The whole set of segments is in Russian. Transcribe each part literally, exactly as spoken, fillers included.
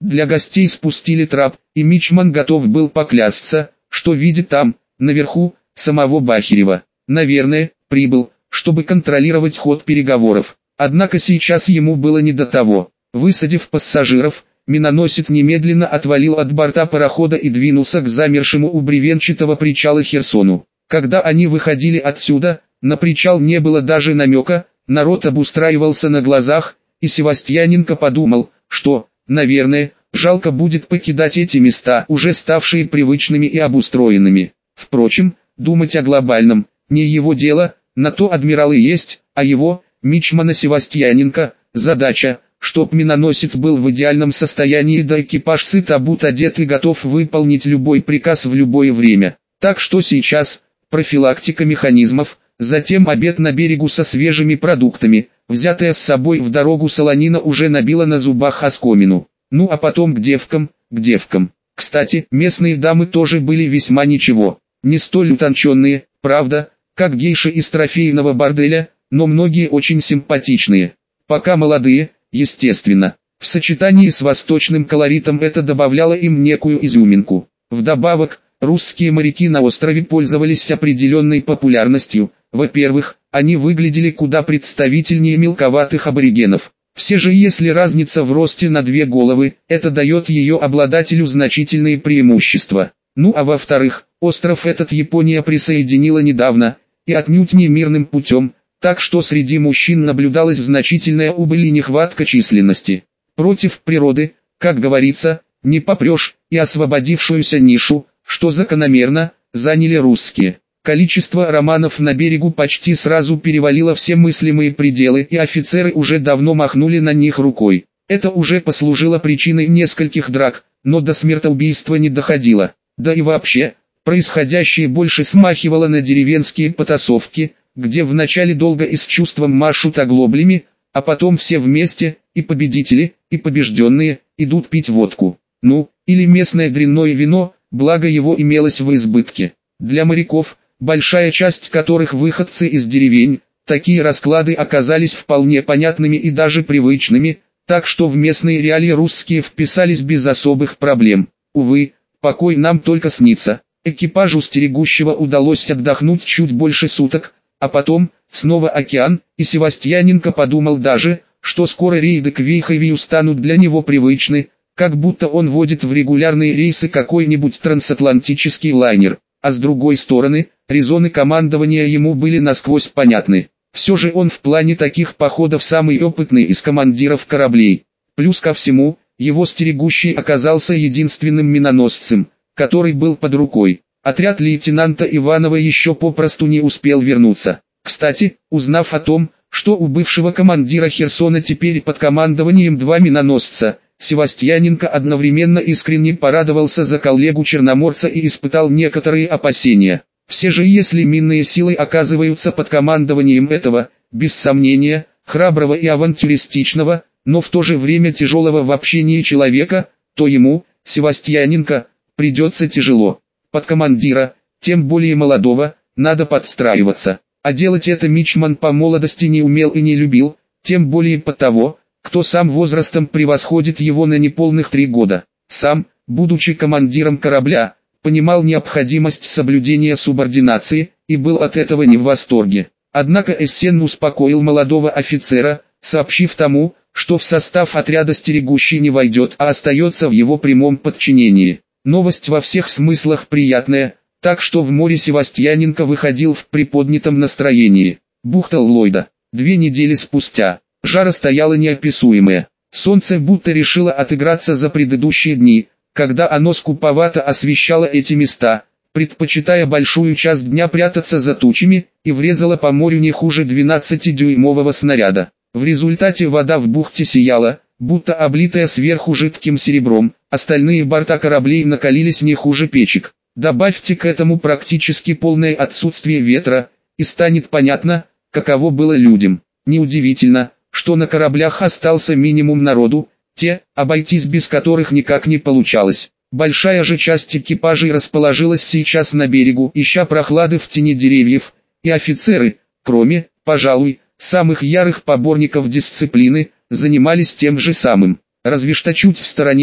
Для гостей спустили трап, и мичман готов был поклясться, что видит там, наверху, самого Бахирева. Наверное, прибыл, чтобы контролировать ход переговоров. Однако сейчас ему было не до того. Высадив пассажиров, миноносец немедленно отвалил от борта парохода и двинулся к замершему у бревенчатого причала Херсону. Когда они выходили отсюда, на причал не было даже намека, народ обустраивался на глазах, и Севастьяненко подумал, что, наверное, жалко будет покидать эти места, уже ставшие привычными и обустроенными. Впрочем, думать о глобальном, не его дело, на то адмирал и есть, а его, мичмана Севастьяненко, задача, чтоб миноносец был в идеальном состоянии, да экипаж сыт, обут, одет и готов выполнить любой приказ в любое время. Так что сейчас, профилактика механизмов, затем обед на берегу со свежими продуктами, взятая с собой в дорогу солонина уже набила на зубах оскомину. Ну а потом к девкам, к девкам. Кстати, местные дамы тоже были весьма ничего. Не столь утонченные, правда, как гейши из трофейного борделя, но многие очень симпатичные. Пока молодые, естественно. В сочетании с восточным колоритом это добавляло им некую изюминку. Вдобавок, русские моряки на острове пользовались определенной популярностью. Во-первых, они выглядели куда представительнее мелковатых аборигенов. Все же если разница в росте на две головы, это дает ее обладателю значительные преимущества. Ну а во-вторых, остров этот Япония присоединила недавно, и отнюдь не мирным путем, так что среди мужчин наблюдалась значительная убыль и нехватка численности. Против природы, как говорится, не попрешь, и освободившуюся нишу, что закономерно, заняли русские. Количество романов на берегу почти сразу перевалило все мыслимые пределы, и офицеры уже давно махнули на них рукой. Это уже послужило причиной нескольких драк, но до смертоубийства не доходило. Да и вообще, происходящее больше смахивало на деревенские потасовки, где вначале долго и с чувством машут оглоблями, а потом все вместе, и победители, и побежденные, идут пить водку. Ну, или местное дрянное вино, благо его имелось в избытке. Для моряков, большая часть которых выходцы из деревень, такие расклады оказались вполне понятными и даже привычными, так что в местные реалии русские вписались без особых проблем. Увы, покой нам только снится. Экипажу стерегущего удалось отдохнуть чуть больше суток, а потом, снова океан, и Севастьяненко подумал даже, что скоро рейды к Вейховию станут для него привычны, как будто он водит в регулярные рейсы какой-нибудь трансатлантический лайнер. А с другой стороны, резоны командования ему были насквозь понятны. Все же он в плане таких походов самый опытный из командиров кораблей. Плюс ко всему, его стерегущий оказался единственным миноносцем, который был под рукой. Отряд лейтенанта Иванова еще попросту не успел вернуться. Кстати, узнав о том, что у бывшего командира Херсона теперь под командованием два миноносца, Севастьяненко одновременно искренне порадовался за коллегу-черноморца и испытал некоторые опасения. Все же если минные силы оказываются под командованием этого, без сомнения, храброго и авантюристичного, но в то же время тяжелого в общении человека, то ему, Севастьяненко, придется тяжело. Под командира, тем более молодого, надо подстраиваться. А делать это мичман по молодости не умел и не любил, тем более под того, кто сам возрастом превосходит его на неполных три года. Сам, будучи командиром корабля, понимал необходимость соблюдения субординации, и был от этого не в восторге. Однако Эссен успокоил молодого офицера, сообщив тому, что в состав отряда стерегущий не войдет, а остается в его прямом подчинении. Новость во всех смыслах приятная, так что в море Севастьяненко выходил в приподнятом настроении. Бухта Ллойда. Две недели спустя. Жара стояла неописуемая. Солнце будто решило отыграться за предыдущие дни, когда оно скуповато освещало эти места, предпочитая большую часть дня прятаться за тучами, и врезало по морю не хуже двенадцатидюймового снаряда. В результате вода в бухте сияла, будто облитая сверху жидким серебром, остальные борта кораблей накалились не хуже печек. Добавьте к этому практически полное отсутствие ветра, и станет понятно, каково было людям. Неудивительно, что на кораблях остался минимум народу, те, обойтись без которых никак не получалось. Большая же часть экипажей расположилась сейчас на берегу, ища прохлады в тени деревьев, и офицеры, кроме, пожалуй, самых ярых поборников дисциплины, занимались тем же самым. Разве что чуть в стороне,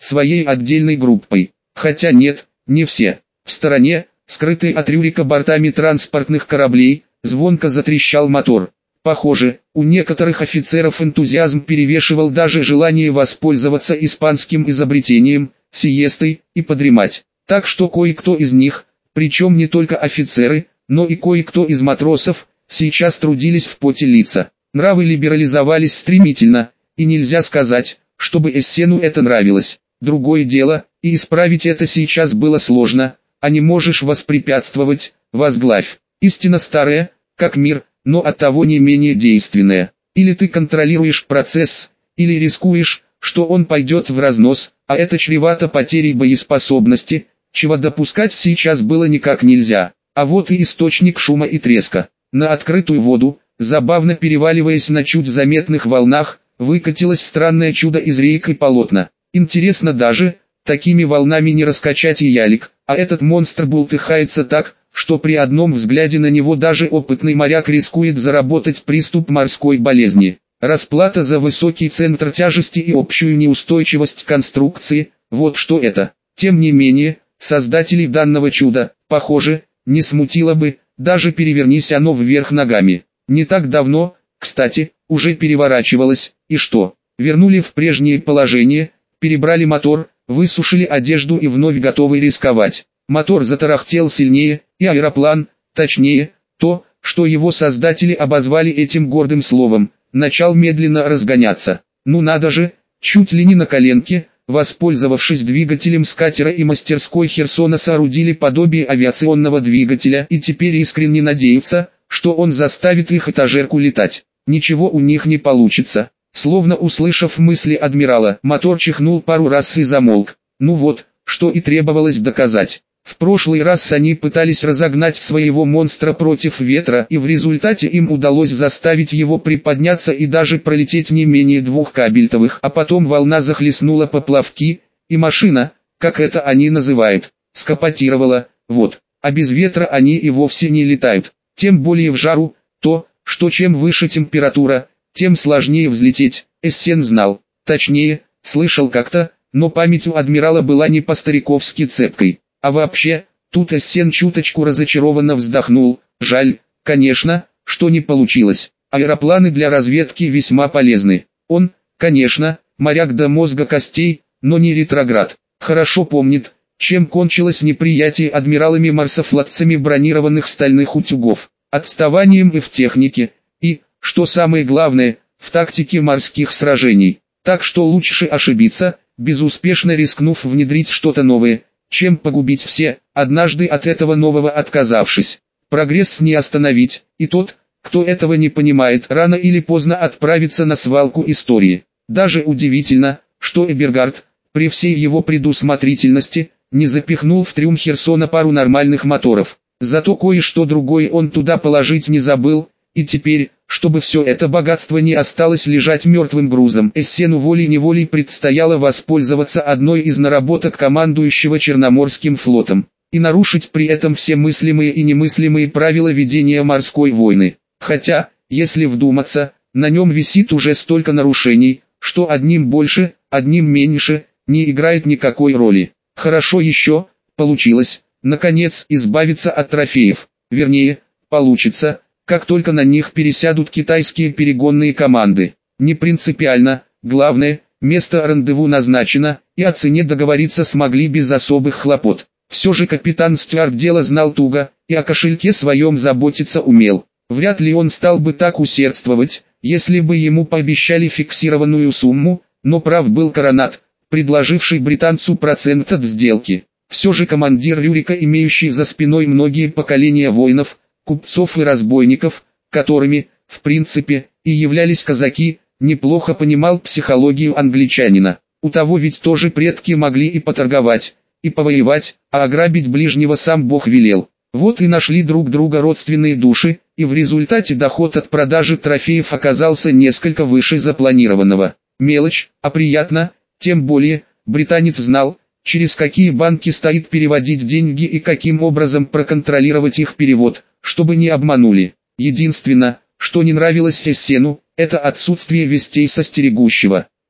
своей отдельной группой. Хотя нет, не все. В стороне, скрытый от Рюрика бортами транспортных кораблей, звонко затрещал мотор. Похоже, у некоторых офицеров энтузиазм перевешивал даже желание воспользоваться испанским изобретением, сиестой, и подремать. Так что кое-кто из них, причем не только офицеры, но и кое-кто из матросов, сейчас трудились в поте лица. Нравы либерализовались стремительно, и нельзя сказать, чтобы Эссену это нравилось. Другое дело, и исправить это сейчас было сложно, а не можешь воспрепятствовать, возглавь. Истина старая, как мир, но оттого не менее действенная. Или ты контролируешь процесс, или рискуешь, что он пойдет в разнос, а это чревато потерей боеспособности, чего допускать сейчас было никак нельзя. А вот и источник шума и треска. На открытую воду, забавно переваливаясь на чуть заметных волнах, выкатилось странное чудо из рейк и полотна. Интересно даже, такими волнами не раскачать и ялик, а этот монстр бултыхается так, что при одном взгляде на него даже опытный моряк рискует заработать приступ морской болезни. Расплата за высокий центр тяжести и общую неустойчивость конструкции, вот что это. Тем не менее, создателей данного чуда, похоже, не смутило бы, даже перевернись оно вверх ногами. Не так давно, кстати, уже переворачивалось, и что? Вернули в прежнее положение, перебрали мотор, высушили одежду и вновь готовы рисковать. Мотор затарахтел сильнее, и аэроплан, точнее, то, что его создатели обозвали этим гордым словом, начал медленно разгоняться. Ну надо же, чуть ли не на коленке, воспользовавшись двигателем с катера и мастерской Херсона соорудили подобие авиационного двигателя и теперь искренне надеются, что он заставит их этажерку летать. Ничего у них не получится. Словно услышав мысли адмирала, мотор чихнул пару раз и замолк. Ну вот, что и требовалось доказать. В прошлый раз они пытались разогнать своего монстра против ветра, и в результате им удалось заставить его приподняться и даже пролететь не менее двух кабельтовых, а потом волна захлестнула поплавки, и машина, как это они называют, скапотировала, вот. А без ветра они и вовсе не летают. Тем более в жару, то, что чем выше температура, тем сложнее взлететь, Эссен знал. Точнее, слышал как-то, но память у адмирала была не по-стариковски цепкой. А вообще, тут Эссен чуточку разочарованно вздохнул. Жаль, конечно, что не получилось. Аэропланы для разведки весьма полезны. Он, конечно, моряк до мозга костей, но не ретроград. Хорошо помнит, чем кончилось неприятие адмиралами марсофлотцами бронированных стальных утюгов. Отставанием и в технике, и, что самое главное, в тактике морских сражений. Так что лучше ошибиться, безуспешно рискнув внедрить что-то новое, чем погубить все, однажды от этого нового отказавшись. Прогресс не остановить, и тот, кто этого не понимает, рано или поздно отправится на свалку истории. Даже удивительно, что Эбергард, при всей его предусмотрительности, не запихнул в трюм Херсона пару нормальных моторов. Зато кое-что другое он туда положить не забыл, и теперь, чтобы все это богатство не осталось лежать мертвым грузом, Эссену волей-неволей предстояло воспользоваться одной из наработок командующего Черноморским флотом, и нарушить при этом все мыслимые и немыслимые правила ведения морской войны. Хотя, если вдуматься, на нем висит уже столько нарушений, что одним больше, одним меньше, не играет никакой роли. Хорошо еще, получилось, наконец, избавиться от трофеев, вернее, получится, как только на них пересядут китайские перегонные команды. Не принципиально, главное, место рандеву назначено, и о цене договориться смогли без особых хлопот. Все же капитан Стюарт дело знал туго, и о кошельке своем заботиться умел. Вряд ли он стал бы так усердствовать, если бы ему пообещали фиксированную сумму, но прав был Коронат, предложивший британцу процент от сделки. Все же командир Рюрика, имеющий за спиной многие поколения воинов, купцов и разбойников, которыми, в принципе, и являлись казаки, неплохо понимал психологию англичанина. У того ведь тоже предки могли и поторговать, и повоевать, а ограбить ближнего сам Бог велел. Вот и нашли друг друга родственные души, и в результате доход от продажи трофеев оказался несколько выше запланированного. Мелочь, а приятно, тем более, британец знал, через какие банки стоит переводить деньги и каким образом проконтролировать их перевод, чтобы не обманули. Единственное, что не нравилось Эссену, это отсутствие вестей со стерегущего.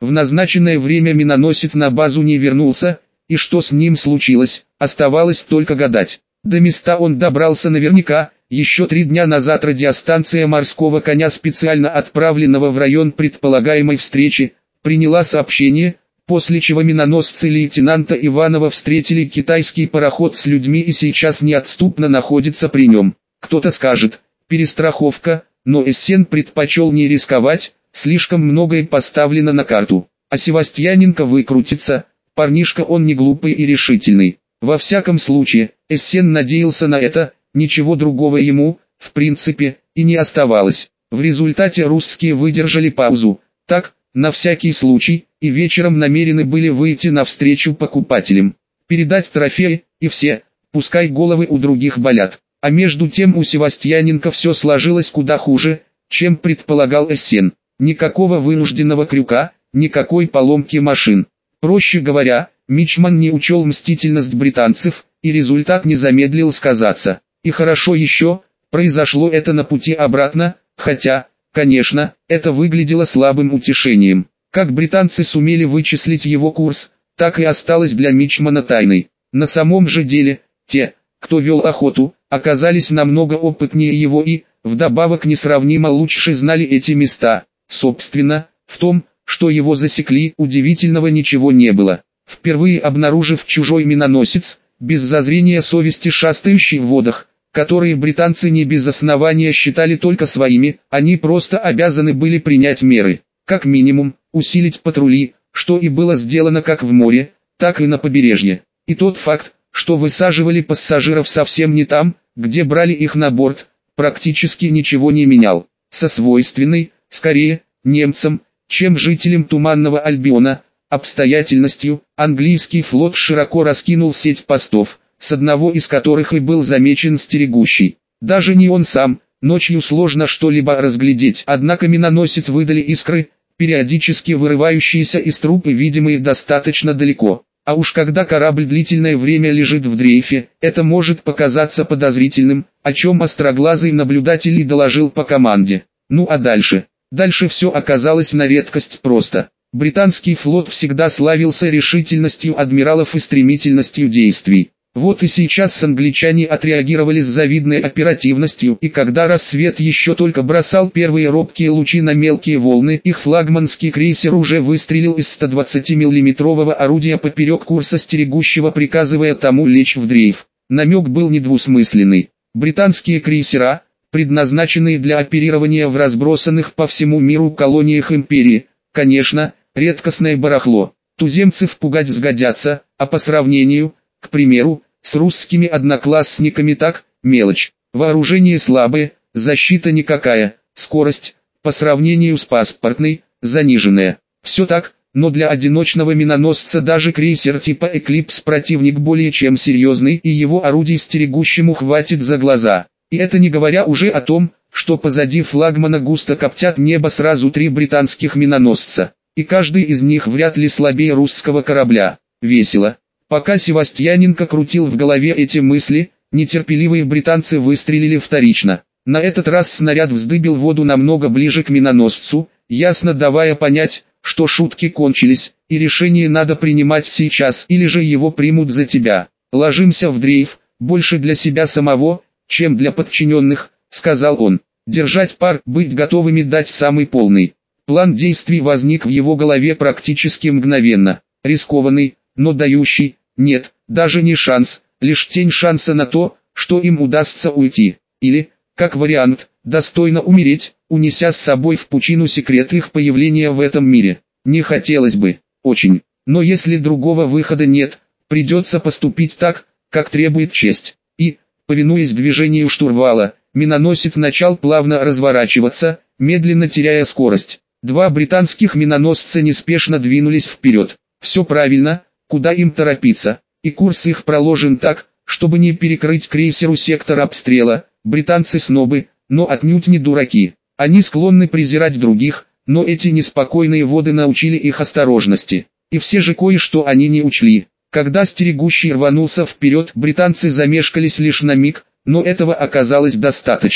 В назначенное время миноносец на базу не вернулся, и что с ним случилось, оставалось только гадать. До места он добрался наверняка. Еще три дня назад радиостанция «Морского коня», специально отправленного в район предполагаемой встречи, приняла сообщение, после чего миноносцы лейтенанта Иванова встретили китайский пароход с людьми и сейчас неотступно находится при нем. Кто-то скажет, перестраховка, но Эссен предпочел не рисковать, слишком многое поставлено на карту. А Севастьяненко выкрутится, парнишка он не глупый и решительный. Во всяком случае, Эссен надеялся на это, ничего другого ему, в принципе, и не оставалось. В результате русские выдержали паузу, так, на всякий случай, и вечером намерены были выйти навстречу покупателям, передать трофеи, и все, пускай головы у других болят. А между тем у Севастьяненко все сложилось куда хуже, чем предполагал Эссен. Никакого вынужденного крюка, никакой поломки машин. Проще говоря, мичман не учел мстительность британцев, и результат не замедлил сказаться. И хорошо еще, произошло это на пути обратно, хотя, конечно, это выглядело слабым утешением. Как британцы сумели вычислить его курс, так и осталось для мичмана тайной. На самом же деле, те, кто вел охоту, оказались намного опытнее его и, вдобавок несравнимо лучше знали эти места. Собственно, в том, что его засекли, удивительного ничего не было. Впервые обнаружив чужой миноносец, без зазрения совести шастающий в водах, которые британцы не без основания считали только своими, они просто обязаны были принять меры. Как минимум, усилить патрули, что и было сделано как в море, так и на побережье. И тот факт, что высаживали пассажиров совсем не там, где брали их на борт, практически ничего не менял. Со свойственной, скорее, немцам, чем жителям Туманного Альбиона, обстоятельностью, английский флот широко раскинул сеть постов, с одного из которых и был замечен стерегущий. Даже не он сам, ночью сложно что-либо разглядеть, однако миноносец выдали искры, периодически вырывающиеся из труб и видимые достаточно далеко. А уж когда корабль длительное время лежит в дрейфе, это может показаться подозрительным, о чем остроглазый наблюдатель и доложил по команде. Ну а дальше? Дальше все оказалось на редкость просто. Британский флот всегда славился решительностью адмиралов и стремительностью действий. Вот и сейчас англичане отреагировали с завидной оперативностью, и когда рассвет еще только бросал первые робкие лучи на мелкие волны, их флагманский крейсер уже выстрелил из ста двадцатимиллиметрового орудия поперек курса стерегущего, приказывая тому лечь в дрейф. Намек был недвусмысленный. Британские крейсера, предназначенные для оперирования в разбросанных по всему миру колониях империи, конечно, редкостное барахло. Туземцев пугать сгодятся, а по сравнению, к примеру, с русскими одноклассниками так, мелочь. Вооружение слабое, защита никакая, скорость, по сравнению с паспортной, заниженная. Все так, но для одиночного миноносца даже крейсер типа «Эклипс» противник более чем серьезный, и его орудий стерегущему хватит за глаза. И это не говоря уже о том, что позади флагмана густо коптят небо сразу три британских миноносца, и каждый из них вряд ли слабее русского корабля. Весело. Пока Севастьяненко крутил в голове эти мысли, нетерпеливые британцы выстрелили вторично. На этот раз снаряд вздыбил воду намного ближе к миноносцу, ясно давая понять, что шутки кончились, и решение надо принимать сейчас, или же его примут за тебя. «Ложимся в дрейф, больше для себя самого, чем для подчиненных», — сказал он. «Держать пар, быть готовыми дать самый полный». План действий возник в его голове практически мгновенно. Рискованный, но дающий, нет, даже не шанс, лишь тень шанса на то, что им удастся уйти. Или, как вариант, достойно умереть, унеся с собой в пучину секрет их появления в этом мире. Не хотелось бы, очень. Но если другого выхода нет, придется поступить так, как требует честь. И, повинуясь движению штурвала, миноносец начал плавно разворачиваться, медленно теряя скорость. Два британских миноносца неспешно двинулись вперед. Все правильно, куда им торопиться, и курс их проложен так, чтобы не перекрыть крейсеру сектор обстрела. Британцы снобы, но отнюдь не дураки. Они склонны презирать других, но эти неспокойные воды научили их осторожности. И все же кое-что они не учли. Когда стерегущий рванулся вперед, британцы замешкались лишь на миг, но этого оказалось достаточно.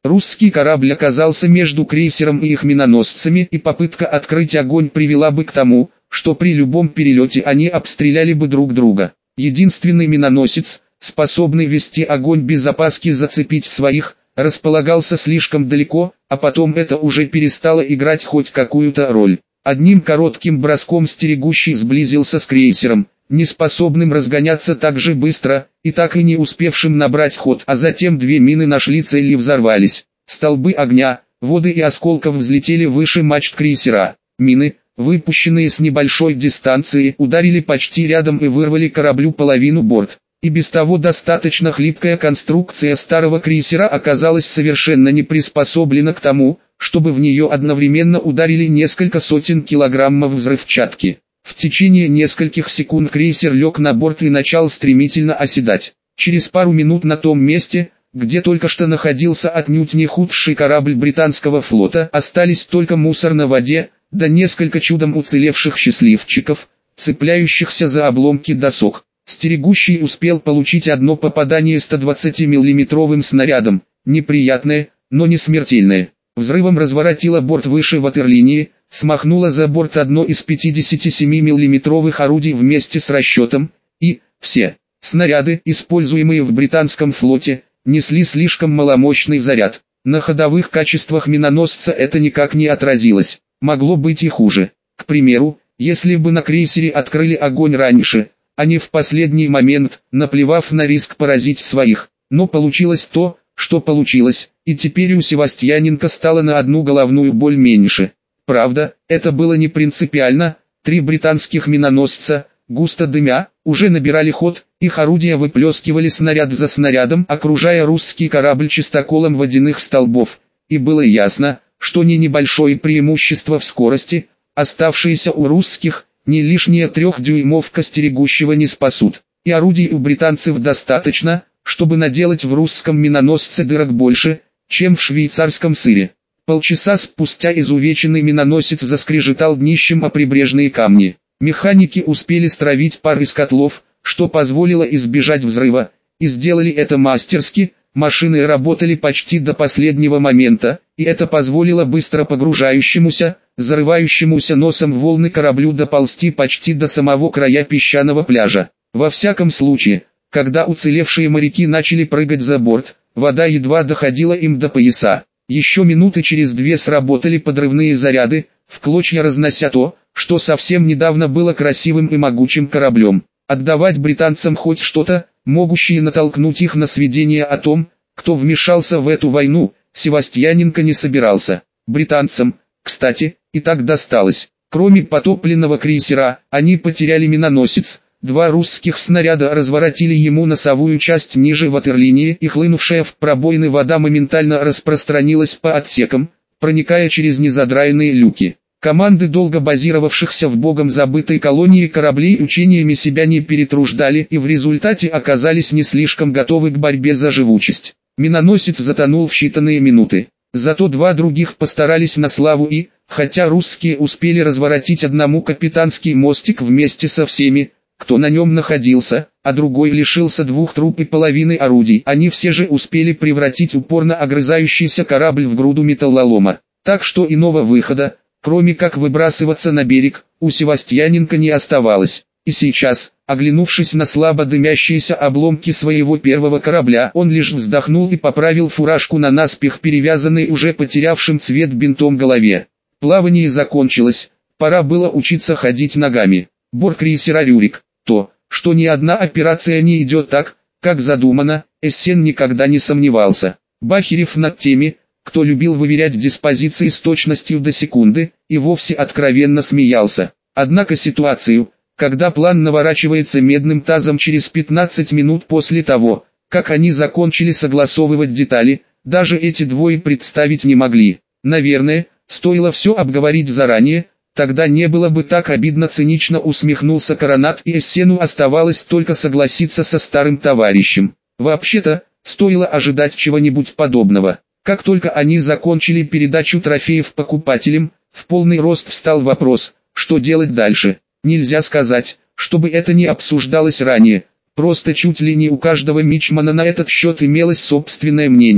Русский корабль оказался между крейсером и их миноносцами, и попытка открыть огонь привела бы к тому, что при любом перелете они обстреляли бы друг друга. Единственный миноносец, способный вести огонь без опаски зацепить своих, располагался слишком далеко, а потом это уже перестало играть хоть какую-то роль. Одним коротким броском стерегущий сблизился с крейсером, неспособным разгоняться так же быстро, и так и не успевшим набрать ход, а затем две мины нашли цель и взорвались. Столбы огня, воды и осколков взлетели выше мачт крейсера. Мины, выпущенные с небольшой дистанции, ударили почти рядом и вырвали кораблю половину борт. И без того достаточно хлипкая конструкция старого крейсера оказалась совершенно не приспособлена к тому, чтобы в нее одновременно ударили несколько сотен килограммов взрывчатки. В течение нескольких секунд крейсер лег на борт и начал стремительно оседать. Через пару минут на том месте, где только что находился отнюдь не худший корабль британского флота, остались только мусор на воде, да несколько чудом уцелевших счастливчиков, цепляющихся за обломки досок. Стерегущий успел получить одно попадание стодвадцатимиллиметровым снарядом, неприятное, но не смертельное. Взрывом разворотило борт выше ватерлинии, смахнуло за борт одно из пятидесятисемимиллиметровых орудий вместе с расчетом, и все снаряды, используемые в британском флоте, несли слишком маломощный заряд. На ходовых качествах миноносца это никак не отразилось. Могло быть и хуже. К примеру, если бы на крейсере открыли огонь раньше, а не в последний момент, наплевав на риск поразить своих. Но получилось то, что получилось, и теперь у Севастьяненко стало на одну головную боль меньше. Правда, это было не принципиально. Три британских миноносца, густо дымя, уже набирали ход, их орудия выплескивали снаряд за снарядом, окружая русский корабль чистоколом водяных столбов, и было ясно, что ни небольшое преимущество в скорости, оставшиеся у русских, ни лишняя трехдюймовка стерегущего не спасут. И орудий у британцев достаточно, чтобы наделать в русском миноносце дырок больше, чем в швейцарском сыре. Полчаса спустя изувеченный миноносец заскрежетал днищем о прибрежные камни. Механики успели стравить пар из котлов, что позволило избежать взрыва, и сделали это мастерски. Машины работали почти до последнего момента, и это позволило быстро погружающемуся, зарывающемуся носом в волны кораблю доползти почти до самого края песчаного пляжа. Во всяком случае, когда уцелевшие моряки начали прыгать за борт, вода едва доходила им до пояса. Еще минуты через две сработали подрывные заряды, в клочья разнося то, что совсем недавно было красивым и могучим кораблем. Отдавать британцам хоть что-то, могущее натолкнуть их на сведения о том, кто вмешался в эту войну, Севастьяненко не собирался. Британцам, кстати, и так досталось. Кроме потопленного крейсера, они потеряли миноносец, два русских снаряда разворотили ему носовую часть ниже ватерлинии, и хлынувшая в пробоины вода моментально распространилась по отсекам, проникая через незадраенные люки. Команды долго базировавшихся в богом забытой колонии кораблей учениями себя не перетруждали и в результате оказались не слишком готовы к борьбе за живучесть. Миноносец затонул в считанные минуты. Зато два других постарались на славу и, хотя русские успели разворотить одному капитанский мостик вместе со всеми, кто на нем находился, а другой лишился двух труб и половины орудий, они все же успели превратить упорно огрызающийся корабль в груду металлолома. Так что иного выхода, кроме как выбрасываться на берег, у Севастьяненко не оставалось. И сейчас, оглянувшись на слабо дымящиеся обломки своего первого корабля, он лишь вздохнул и поправил фуражку на наспех перевязанной уже потерявшим цвет бинтом голове. Плавание закончилось, пора было учиться ходить ногами. Борт крейсера «Рюрик». То, что ни одна операция не идет так, как задумано, Эссен никогда не сомневался. Бахерев над теми, кто любил выверять диспозиции с точностью до секунды, и вовсе откровенно смеялся. Однако ситуацию, когда план наворачивается медным тазом через пятнадцать минут после того, как они закончили согласовывать детали, даже эти двое представить не могли. Наверное, стоило все обговорить заранее, тогда не было бы так обидно, цинично усмехнулся Коронат, и Эссену оставалось только согласиться со старым товарищем. Вообще-то, стоило ожидать чего-нибудь подобного. Как только они закончили передачу трофеев покупателям, в полный рост встал вопрос, что делать дальше. Нельзя сказать, чтобы это не обсуждалось ранее, просто чуть ли не у каждого мичмана на этот счет имелось собственное мнение.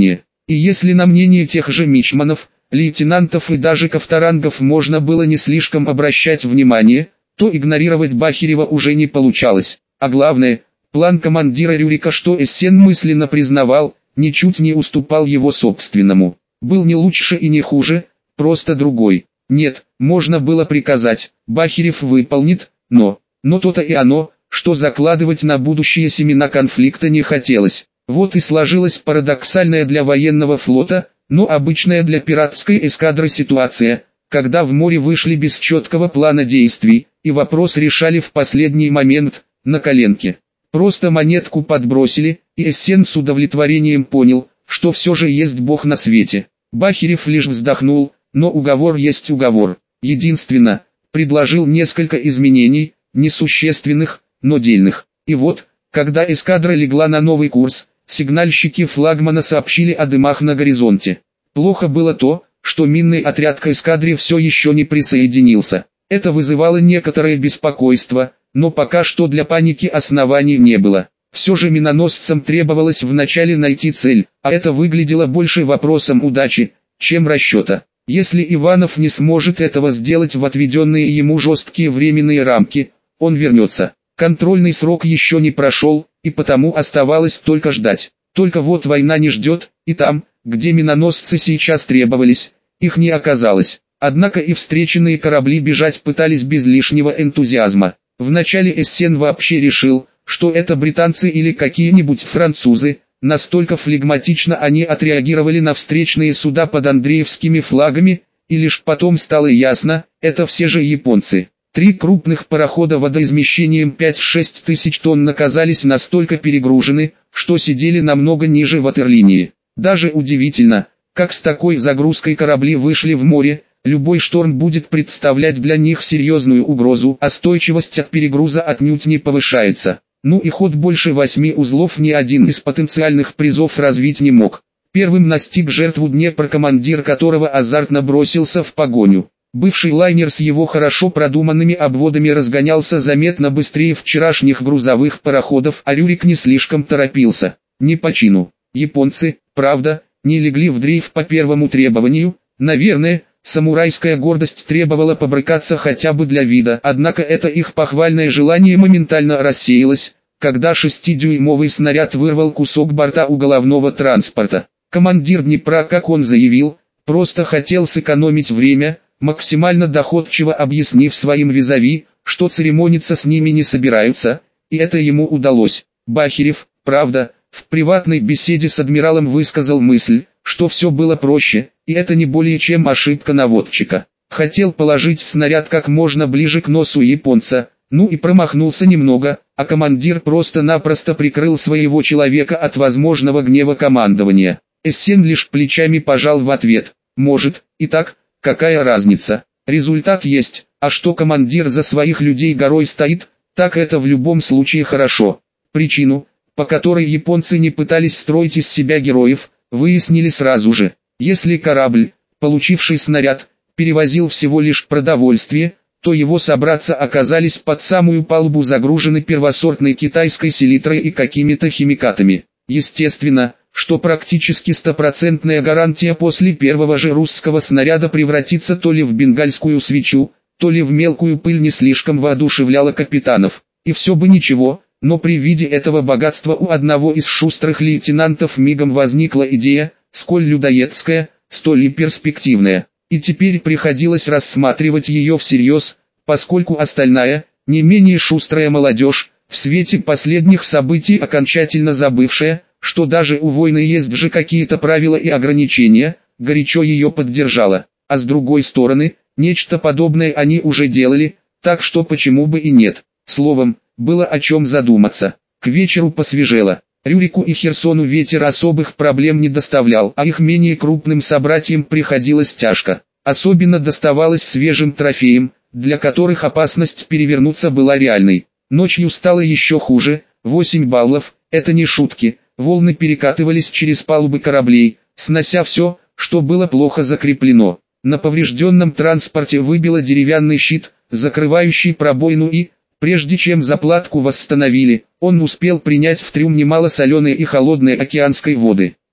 И если на мнение тех же мичманов, лейтенантов и даже кафтарангов можно было не слишком обращать внимание, то игнорировать Бахирева уже не получалось. А главное, план командира Рюрика, что Эссен мысленно признавал, ничуть не уступал его собственному. Был не лучше и не хуже, просто другой. Нет, можно было приказать, Бахирев выполнит, но, но то-то и оно, что закладывать на будущее семена конфликта не хотелось. Вот и сложилась парадоксальная для военного флота, но обычная для пиратской эскадры ситуация, когда в море вышли без четкого плана действий, и вопрос решали в последний момент, на коленке. Просто монетку подбросили, и Эссен с удовлетворением понял, что все же есть Бог на свете. Бахирев лишь вздохнул, но уговор есть уговор. Единственно, предложил несколько изменений, несущественных, но дельных. И вот, когда эскадра легла на новый курс, сигнальщики флагмана сообщили о дымах на горизонте. Плохо было то, что минный отряд к эскадре все еще не присоединился. Это вызывало некоторое беспокойство, но пока что для паники оснований не было. Все же миноносцам требовалось вначале найти цель, а это выглядело больше вопросом удачи, чем расчета. Если Иванов не сможет этого сделать в отведенные ему жесткие временные рамки, он вернется. Контрольный срок еще не прошел, и потому оставалось только ждать. Только вот война не ждет, и там, где миноносцы сейчас требовались, их не оказалось. Однако и встреченные корабли бежать пытались без лишнего энтузиазма. Вначале Эссен вообще решил, что это британцы или какие-нибудь французы, настолько флегматично они отреагировали на встречные суда под Андреевскими флагами, и лишь потом стало ясно, это все же японцы. Три крупных парохода водоизмещением пять-шесть тысяч тонн оказались настолько перегружены, что сидели намного ниже ватерлинии. Даже удивительно, как с такой загрузкой корабли вышли в море, любой шторм будет представлять для них серьезную угрозу, а стойчивость от перегруза отнюдь не повышается. Ну и ход больше восьми узлов ни один из потенциальных призов развить не мог. Первым настиг жертву Днепр, командир которого азартно бросился в погоню. Бывший лайнер с его хорошо продуманными обводами разгонялся заметно быстрее вчерашних грузовых пароходов, а Рюрик не слишком торопился. Не по чину. Японцы, правда, не легли в дрейф по первому требованию, наверное, самурайская гордость требовала побрыкаться хотя бы для вида, однако это их похвальное желание моментально рассеялось, когда шестидюймовый снаряд вырвал кусок борта у головного транспорта. Командир Днепра, как он заявил, просто хотел сэкономить время, максимально доходчиво объяснив своим визави, что церемониться с ними не собираются, и это ему удалось. Бахирев, правда, в приватной беседе с адмиралом высказал мысль, что все было проще, и это не более чем ошибка наводчика. Хотел положить снаряд как можно ближе к носу японца, ну и промахнулся немного, а командир просто-напросто прикрыл своего человека от возможного гнева командования. Эссен лишь плечами пожал в ответ. Может, и так, какая разница? Результат есть, а что командир за своих людей горой стоит, так это в любом случае хорошо. Причину, по которой японцы не пытались строить из себя героев, выяснили сразу же. Если корабль, получивший снаряд, перевозил всего лишь продовольствие, то его собратцы оказались под самую палубу загружены первосортной китайской селитрой и какими-то химикатами. Естественно, что практически стопроцентная гарантия после первого же русского снаряда превратится то ли в бенгальскую свечу, то ли в мелкую пыль не слишком воодушевляла капитанов. И все бы ничего, но при виде этого богатства у одного из шустрых лейтенантов мигом возникла идея, сколь людоедская, столь и перспективная. И теперь приходилось рассматривать ее всерьез, поскольку остальная, не менее шустрая молодежь, в свете последних событий окончательно забывшая, что даже у войны есть же какие-то правила и ограничения, горячо ее поддержала. А с другой стороны, нечто подобное они уже делали, так что почему бы и нет. Словом, было о чем задуматься. К вечеру посвежело. Рюрику и Херсону ветер особых проблем не доставлял, а их менее крупным собратьям приходилось тяжко. Особенно доставалось свежим трофеям, для которых опасность перевернуться была реальной. Ночью стало еще хуже, восемь баллов, это не шутки, волны перекатывались через палубы кораблей, снося все, что было плохо закреплено. На поврежденном транспорте выбило деревянный щит, закрывающий пробоину и, прежде чем заплатку восстановили, он успел принять в трюм немало соленой и холодной океанской воды.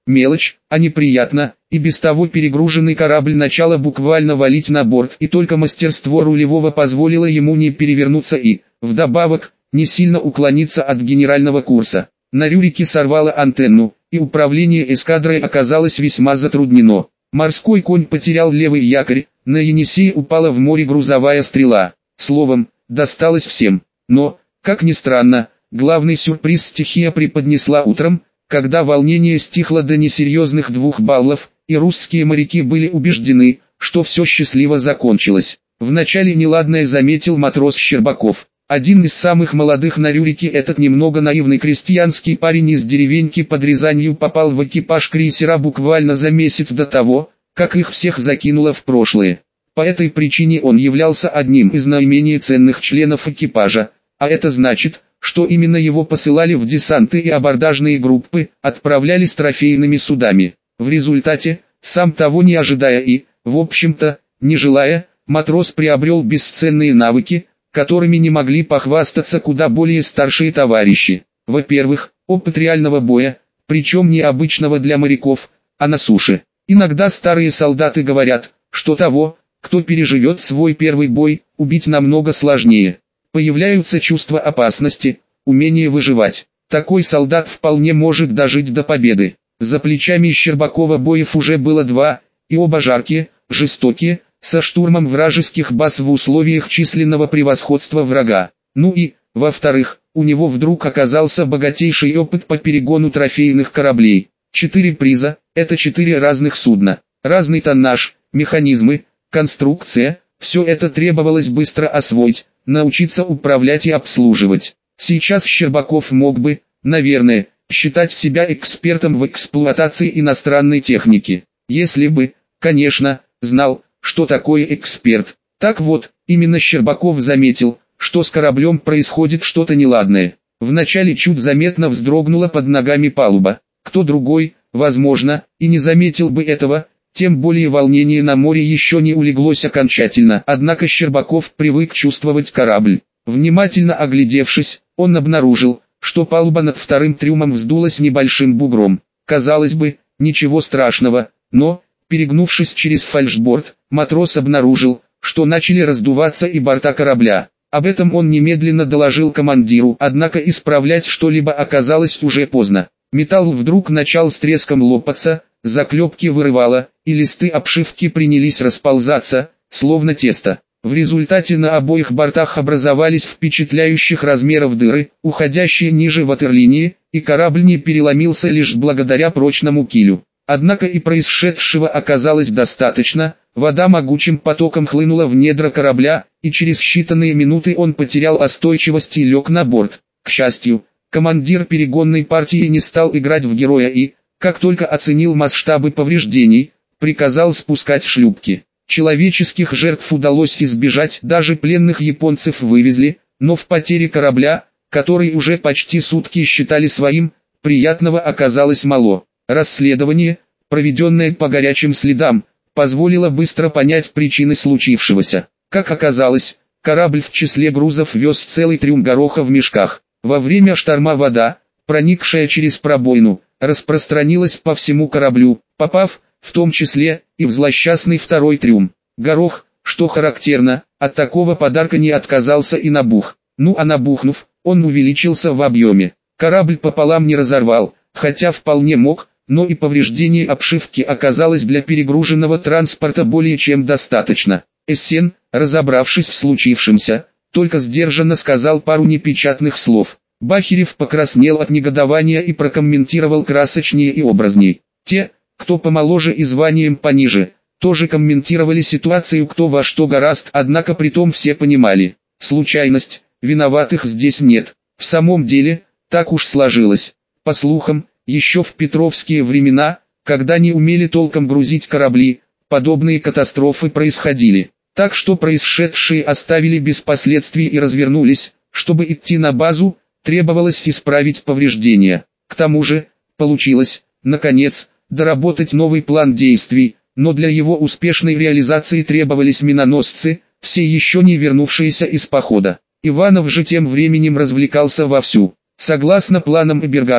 Мелочь, а неприятно, и без того перегруженный корабль начало буквально валить на борт, и только мастерство рулевого позволило ему не перевернуться и, вдобавок, не сильно уклониться от генерального курса. На Рюрике сорвало антенну, и управление эскадрой оказалось весьма затруднено. Морской конь потерял левый якорь, на Енисее упала в море грузовая стрела. Словом, досталось всем. Но, как ни странно, главный сюрприз стихия преподнесла утром, когда волнение стихло до несерьезных двух баллов, и русские моряки были убеждены, что все счастливо закончилось. Вначале неладное заметил матрос Щербаков. Один из самых молодых на Рюрике, этот немного наивный крестьянский парень из деревеньки под Рязанью, попал в экипаж крейсера буквально за месяц до того, как их всех закинуло в прошлое. По этой причине он являлся одним из наименее ценных членов экипажа, а это значит, что именно его посылали в десанты и абордажные группы, отправлялись трофейными судами. В результате, сам того не ожидая и, в общем-то, не желая, матрос приобрел бесценные навыки, которыми не могли похвастаться куда более старшие товарищи. Во-первых, опыт реального боя, причем не обычного для моряков, а на суше. Иногда старые солдаты говорят, что того, кто переживет свой первый бой, убить намного сложнее. Появляются чувства опасности, умение выживать. Такой солдат вполне может дожить до победы. За плечами Щербакова боев уже было два, и оба жаркие, жестокие, со штурмом вражеских баз в условиях численного превосходства врага. Ну и, во-вторых, у него вдруг оказался богатейший опыт по перегону трофейных кораблей. Четыре приза – это четыре разных судна, разный тоннаж, механизмы, конструкция, все это требовалось быстро освоить, научиться управлять и обслуживать. Сейчас Щербаков мог бы, наверное, считать себя экспертом в эксплуатации иностранной техники, если бы, конечно, знал, что такое эксперт. Так вот, именно Щербаков заметил, что с кораблем происходит что-то неладное. Вначале чуть заметно вздрогнула под ногами палуба. Кто другой, возможно, и не заметил бы этого, тем более волнение на море еще не улеглось окончательно. Однако Щербаков привык чувствовать корабль. Внимательно оглядевшись, он обнаружил, что палуба над вторым трюмом вздулась небольшим бугром. Казалось бы, ничего страшного, но, перегнувшись через фальшборд, матрос обнаружил, что начали раздуваться и борта корабля. Об этом он немедленно доложил командиру, однако исправлять что-либо оказалось уже поздно. Металл вдруг начал с треском лопаться, заклепки вырывало, и листы обшивки принялись расползаться, словно тесто. В результате на обоих бортах образовались впечатляющих размеров дыры, уходящие ниже ватерлинии, и корабль не переломился лишь благодаря прочному килю. Однако и происшедшего оказалось достаточно, вода могучим потоком хлынула в недра корабля, и через считанные минуты он потерял остойчивость и лег на борт. К счастью, командир перегонной партии не стал играть в героя и, как только оценил масштабы повреждений, приказал спускать шлюпки. Человеческих жертв удалось избежать, даже пленных японцев вывезли, но в потере корабля, который уже почти сутки считали своим, приятного оказалось мало. Расследование, проведенное по горячим следам, позволило быстро понять причины случившегося. Как оказалось, корабль в числе грузов вез целый трюм гороха в мешках. Во время шторма вода, проникшая через пробоину, распространилась по всему кораблю, попав, в том числе, и в злосчастный второй трюм. Горох, что характерно, от такого подарка не отказался и набух. Ну а набухнув, он увеличился в объеме. Корабль пополам не разорвал, хотя вполне мог, но и повреждение обшивки оказалось для перегруженного транспорта более чем достаточно. Эссен, разобравшись в случившемся, только сдержанно сказал пару непечатных слов. Бахерев покраснел от негодования и прокомментировал красочнее и образней. Те, кто помоложе и званием пониже, тоже комментировали ситуацию кто во что горазд, однако притом все понимали. Случайность, виноватых здесь нет. В самом деле, так уж сложилось. По слухам, еще в петровские времена, когда не умели толком грузить корабли, подобные катастрофы происходили. Так что происшедшие оставили без последствий и развернулись. Чтобы идти на базу, требовалось исправить повреждения. К тому же, получилось, наконец, доработать новый план действий, но для его успешной реализации требовались миноносцы, все еще не вернувшиеся из похода. Иванов же тем временем развлекался вовсю. Согласно планам Эбергарда,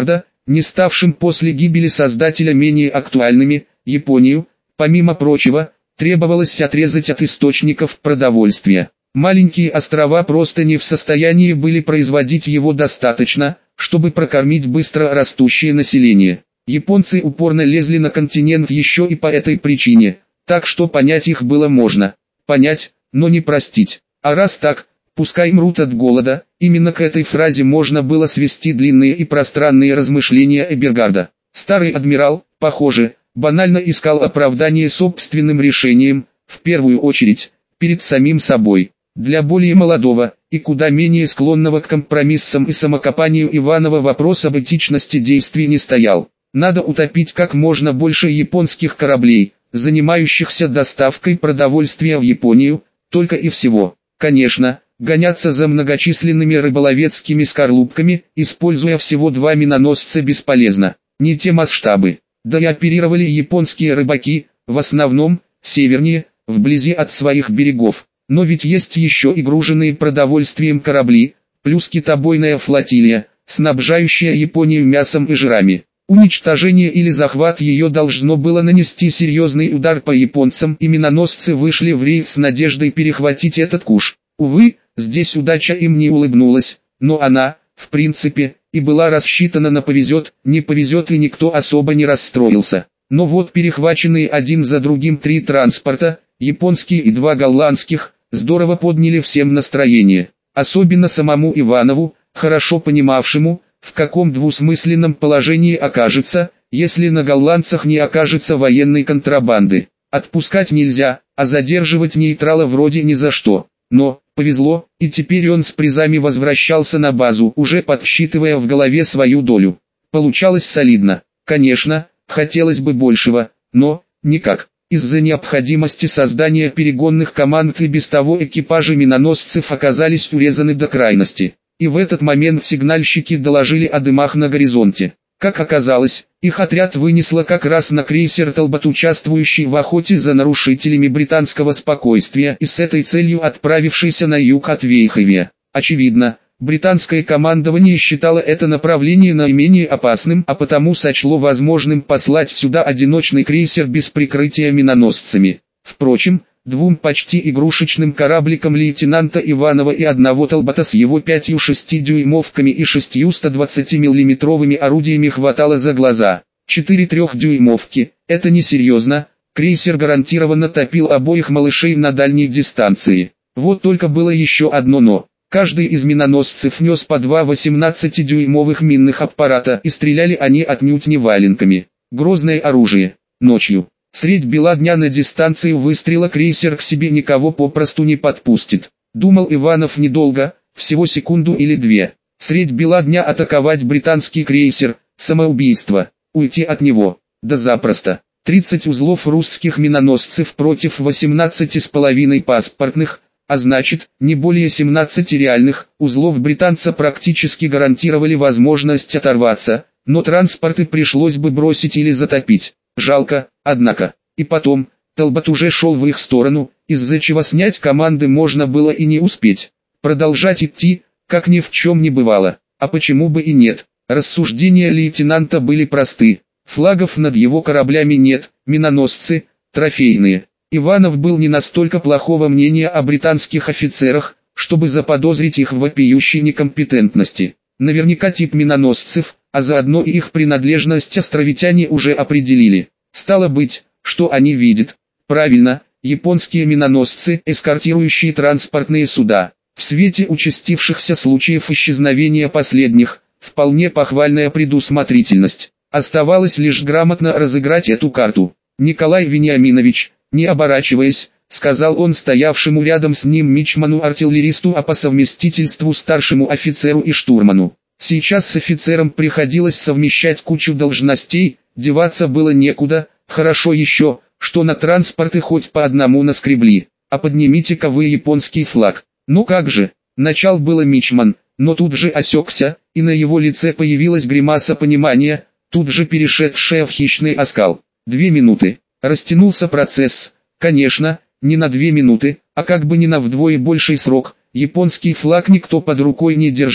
не ставшим после гибели создателя менее актуальными. Японию, помимо прочего, требовалось отрезать от источников продовольствия. Маленькие острова просто не в состоянии были производить его достаточно, чтобы прокормить быстро растущее население. Японцы упорно лезли на континент еще и по этой причине, так что понять их было можно. Понять, но не простить. А раз так, пускай мрут от голода. Именно к этой фразе можно было свести длинные и пространные размышления Эбергарда. Старый адмирал, похоже, банально искал оправдание собственным решением, в первую очередь, перед самим собой. Для более молодого и куда менее склонного к компромиссам и самокопанию Иванова вопрос об этичности действий не стоял. Надо утопить как можно больше японских кораблей, занимающихся доставкой продовольствия в Японию, только и всего. Конечно, гоняться за многочисленными рыболовецкими скорлупками, используя всего два миноносца, бесполезно. Не те масштабы. Да и оперировали японские рыбаки, в основном, севернее, вблизи от своих берегов. Но ведь есть еще и груженные продовольствием корабли, плюс китобойная флотилия, снабжающая Японию мясом и жирами. Уничтожение или захват ее должно было нанести серьезный удар по японцам, и миноносцы вышли в рейд с надеждой перехватить этот куш. Увы, здесь удача им не улыбнулась, но она, в принципе, и была рассчитана на повезет, не повезет, и никто особо не расстроился. Но вот перехваченные один за другим три транспорта, японские и два голландских, здорово подняли всем настроение. Особенно самому Иванову, хорошо понимавшему, в каком двусмысленном положении окажется, если на голландцах не окажется военной контрабанды. Отпускать нельзя, а задерживать нейтрала вроде ни за что. Но, повезло, и теперь он с призами возвращался на базу, уже подсчитывая в голове свою долю. Получалось солидно. Конечно, хотелось бы большего, но, никак. Из-за необходимости создания перегонных команд и без того экипажи миноносцев оказались урезаны до крайности. И в этот момент сигнальщики доложили о дымах на горизонте. Как оказалось, их отряд вынесло как раз на крейсер Талбот, участвующий в охоте за нарушителями британского спокойствия и с этой целью отправившийся на юг от Вейхове. Очевидно, британское командование считало это направление наименее опасным, а потому сочло возможным послать сюда одиночный крейсер без прикрытия миноносцами. Впрочем, двум почти игрушечным корабликам лейтенанта Иванова и одного Талбота с его пятью шестидюймовками и шестью стодвадцатимиллиметровыми орудиями хватало за глаза. Четыре трехдюймовки – это несерьезно, крейсер гарантированно топил обоих малышей на дальней дистанции. Вот только было еще одно «но». Каждый из миноносцев нес по два восемнадцатидюймовых минных аппарата, и стреляли они отнюдь не валенками. Грозное оружие. Ночью. Средь бела дня на дистанции выстрела крейсер к себе никого попросту не подпустит. Думал Иванов недолго, всего секунду или две. Средь бела дня атаковать британский крейсер – самоубийство. Уйти от него – да запросто. тридцать узлов русских миноносцев против восемнадцати с половиной паспортных, а значит, не более семнадцати реальных узлов британца практически гарантировали возможность оторваться, но транспорты пришлось бы бросить или затопить. Жалко, однако. И потом, Талбот уже шел в их сторону, из-за чего снять команды можно было и не успеть. Продолжать идти, как ни в чем не бывало. А почему бы и нет? Рассуждения лейтенанта были просты. Флагов над его кораблями нет, миноносцы – трофейные. Иванов был не настолько плохого мнения о британских офицерах, чтобы заподозрить их в вопиющей некомпетентности. Наверняка тип миноносцев, а заодно и их принадлежность островитяне уже определили. Стало быть, что они видят? Правильно, японские миноносцы, эскортирующие транспортные суда. В свете участившихся случаев исчезновения последних, вполне похвальная предусмотрительность. Оставалось лишь грамотно разыграть эту карту. «Николай Вениаминович, не оборачиваясь, — сказал он стоявшему рядом с ним мичману-артиллеристу, а по совместительству старшему офицеру и штурману. Сейчас с офицером приходилось совмещать кучу должностей, деваться было некуда, хорошо еще, что на транспорты хоть по одному наскребли. А поднимите-ка вы японский флаг». «Ну как же», — начал было мичман, но тут же осекся, и на его лице появилась гримаса понимания, тут же перешедшая в хищный оскал. Две минуты. Растянулся процесс. Конечно, не на две минуты, а как бы не на вдвое больший срок. Японский флаг никто под рукой не держал.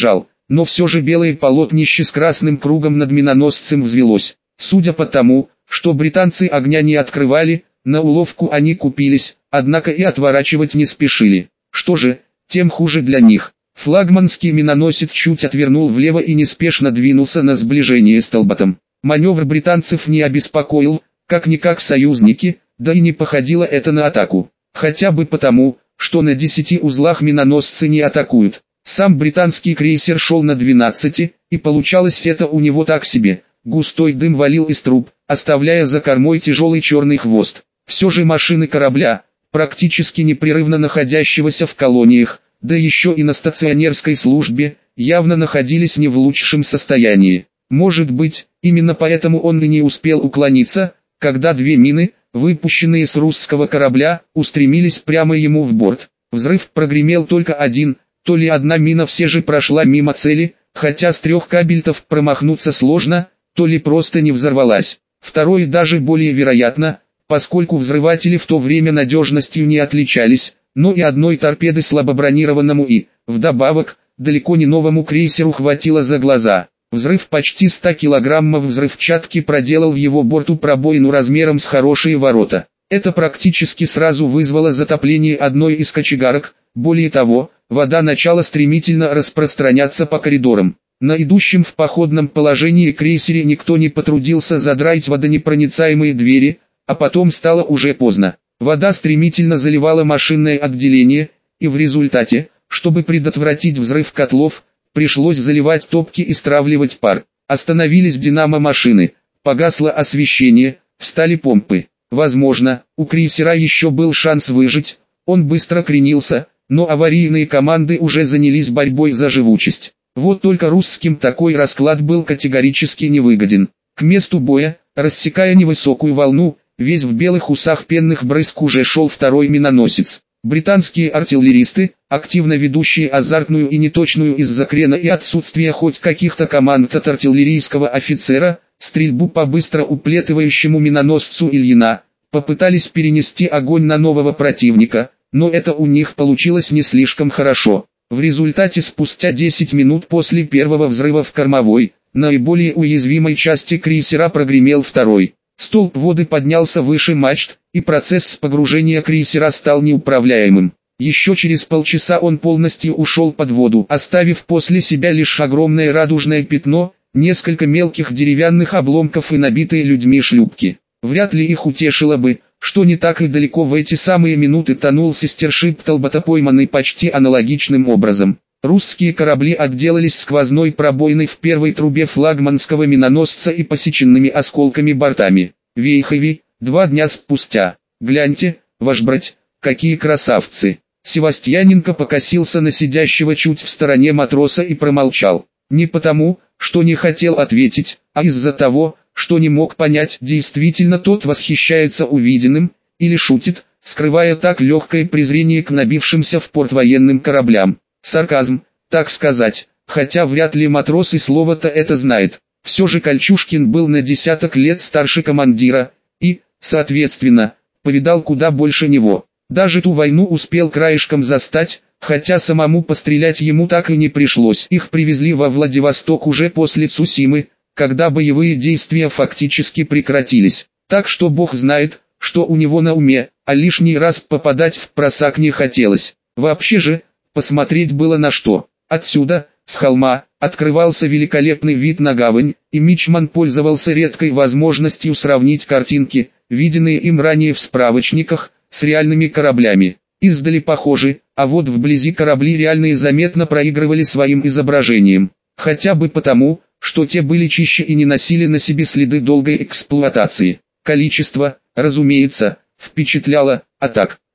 но все же белое полотнище с красным кругом над миноносцем взвелось. Судя по тому, что британцы огня не открывали, на уловку они купились, однако и отворачивать не спешили. Что же, тем хуже для них. Флагманский миноносец чуть отвернул влево и неспешно двинулся на сближение с Талботом. Маневр британцев не обеспокоил, как-никак союзники, да и не походило это на атаку. Хотя бы потому, что на десяти узлах миноносцы не атакуют. Сам британский крейсер шел на двенадцати, и получалось это у него так себе. Густой дым валил из труб, оставляя за кормой тяжелый черный хвост. Все же машины корабля, практически непрерывно находящегося в колониях, да еще и на стационерской службе, явно находились не в лучшем состоянии. Может быть, именно поэтому он и не успел уклониться, когда две мины, выпущенные с русского корабля, устремились прямо ему в борт. Взрыв прогремел только один, то ли одна мина все же прошла мимо цели, хотя с трех кабельтов промахнуться сложно, то ли просто не взорвалась. Второе даже более вероятно, поскольку взрыватели в то время надежностью не отличались, но и одной торпеды слабобронированному и, вдобавок, далеко не новому крейсеру хватило за глаза. Взрыв почти ста килограммов взрывчатки проделал в его борту пробоину размером с хорошие ворота. Это практически сразу вызвало затопление одной из кочегарок, более того, вода начала стремительно распространяться по коридорам. На идущем в походном положении крейсере никто не потрудился задраить водонепроницаемые двери, а потом стало уже поздно. Вода стремительно заливала машинное отделение, и в результате, чтобы предотвратить взрыв котлов, пришлось заливать топки и стравливать пар. Остановились динамо-машины, погасло освещение, встали помпы. Возможно, у крейсера еще был шанс выжить, он быстро кренился, но аварийные команды уже занялись борьбой за живучесть. Вот только русским такой расклад был категорически невыгоден. К месту боя, рассекая невысокую волну, весь в белых усах пенных брызг уже шел второй миноносец. Британские артиллеристы, активно ведущие азартную и неточную из-за крена и отсутствия хоть каких-то команд от артиллерийского офицера, стрельбу по быстро уплетывающему миноносцу Ильина, попытались перенести огонь на нового противника, но это у них получилось не слишком хорошо. В результате спустя десять минут после первого взрыва в кормовой, наиболее уязвимой части крейсера прогремел второй. Столб воды поднялся выше мачт, и процесс погружения крейсера стал неуправляемым. Еще через полчаса он полностью ушел под воду, оставив после себя лишь огромное радужное пятно, несколько мелких деревянных обломков и набитые людьми шлюпки. Вряд ли их утешило бы, что не так и далеко в эти самые минуты тонул сестершип Талбота, пойманный почти аналогичным образом. Русские корабли отделались сквозной пробоиной в первой трубе флагманского миноносца и посеченными осколками бортами. Вейхови, два дня спустя. Гляньте, ваш брать, какие красавцы. Севастьяненко покосился на сидящего чуть в стороне матроса и промолчал. Не потому, что не хотел ответить, а из-за того, что не мог понять, действительно тот восхищается увиденным, или шутит, скрывая так легкое презрение к набившимся в порт военным кораблям. Сарказм, так сказать, хотя вряд ли матрос и слово-то это знает. Все же Кольчушкин был на десяток лет старше командира, и, соответственно, повидал куда больше него. Даже ту войну успел краешком застать, хотя самому пострелять ему так и не пришлось. Их привезли во Владивосток уже после Цусимы, когда боевые действия фактически прекратились. Так что бог знает, что у него на уме, а лишний раз попадать в просак не хотелось. Вообще же, посмотреть было на что. Отсюда, с холма, открывался великолепный вид на гавань, и мичман пользовался редкой возможностью сравнить картинки, виденные им ранее в справочниках, с реальными кораблями. Издали похожи, а вот вблизи корабли реальные заметно проигрывали своим изображением. Хотя бы потому, что те были чище и не носили на себе следы долгой эксплуатации. Количество, разумеется, впечатляло, а так,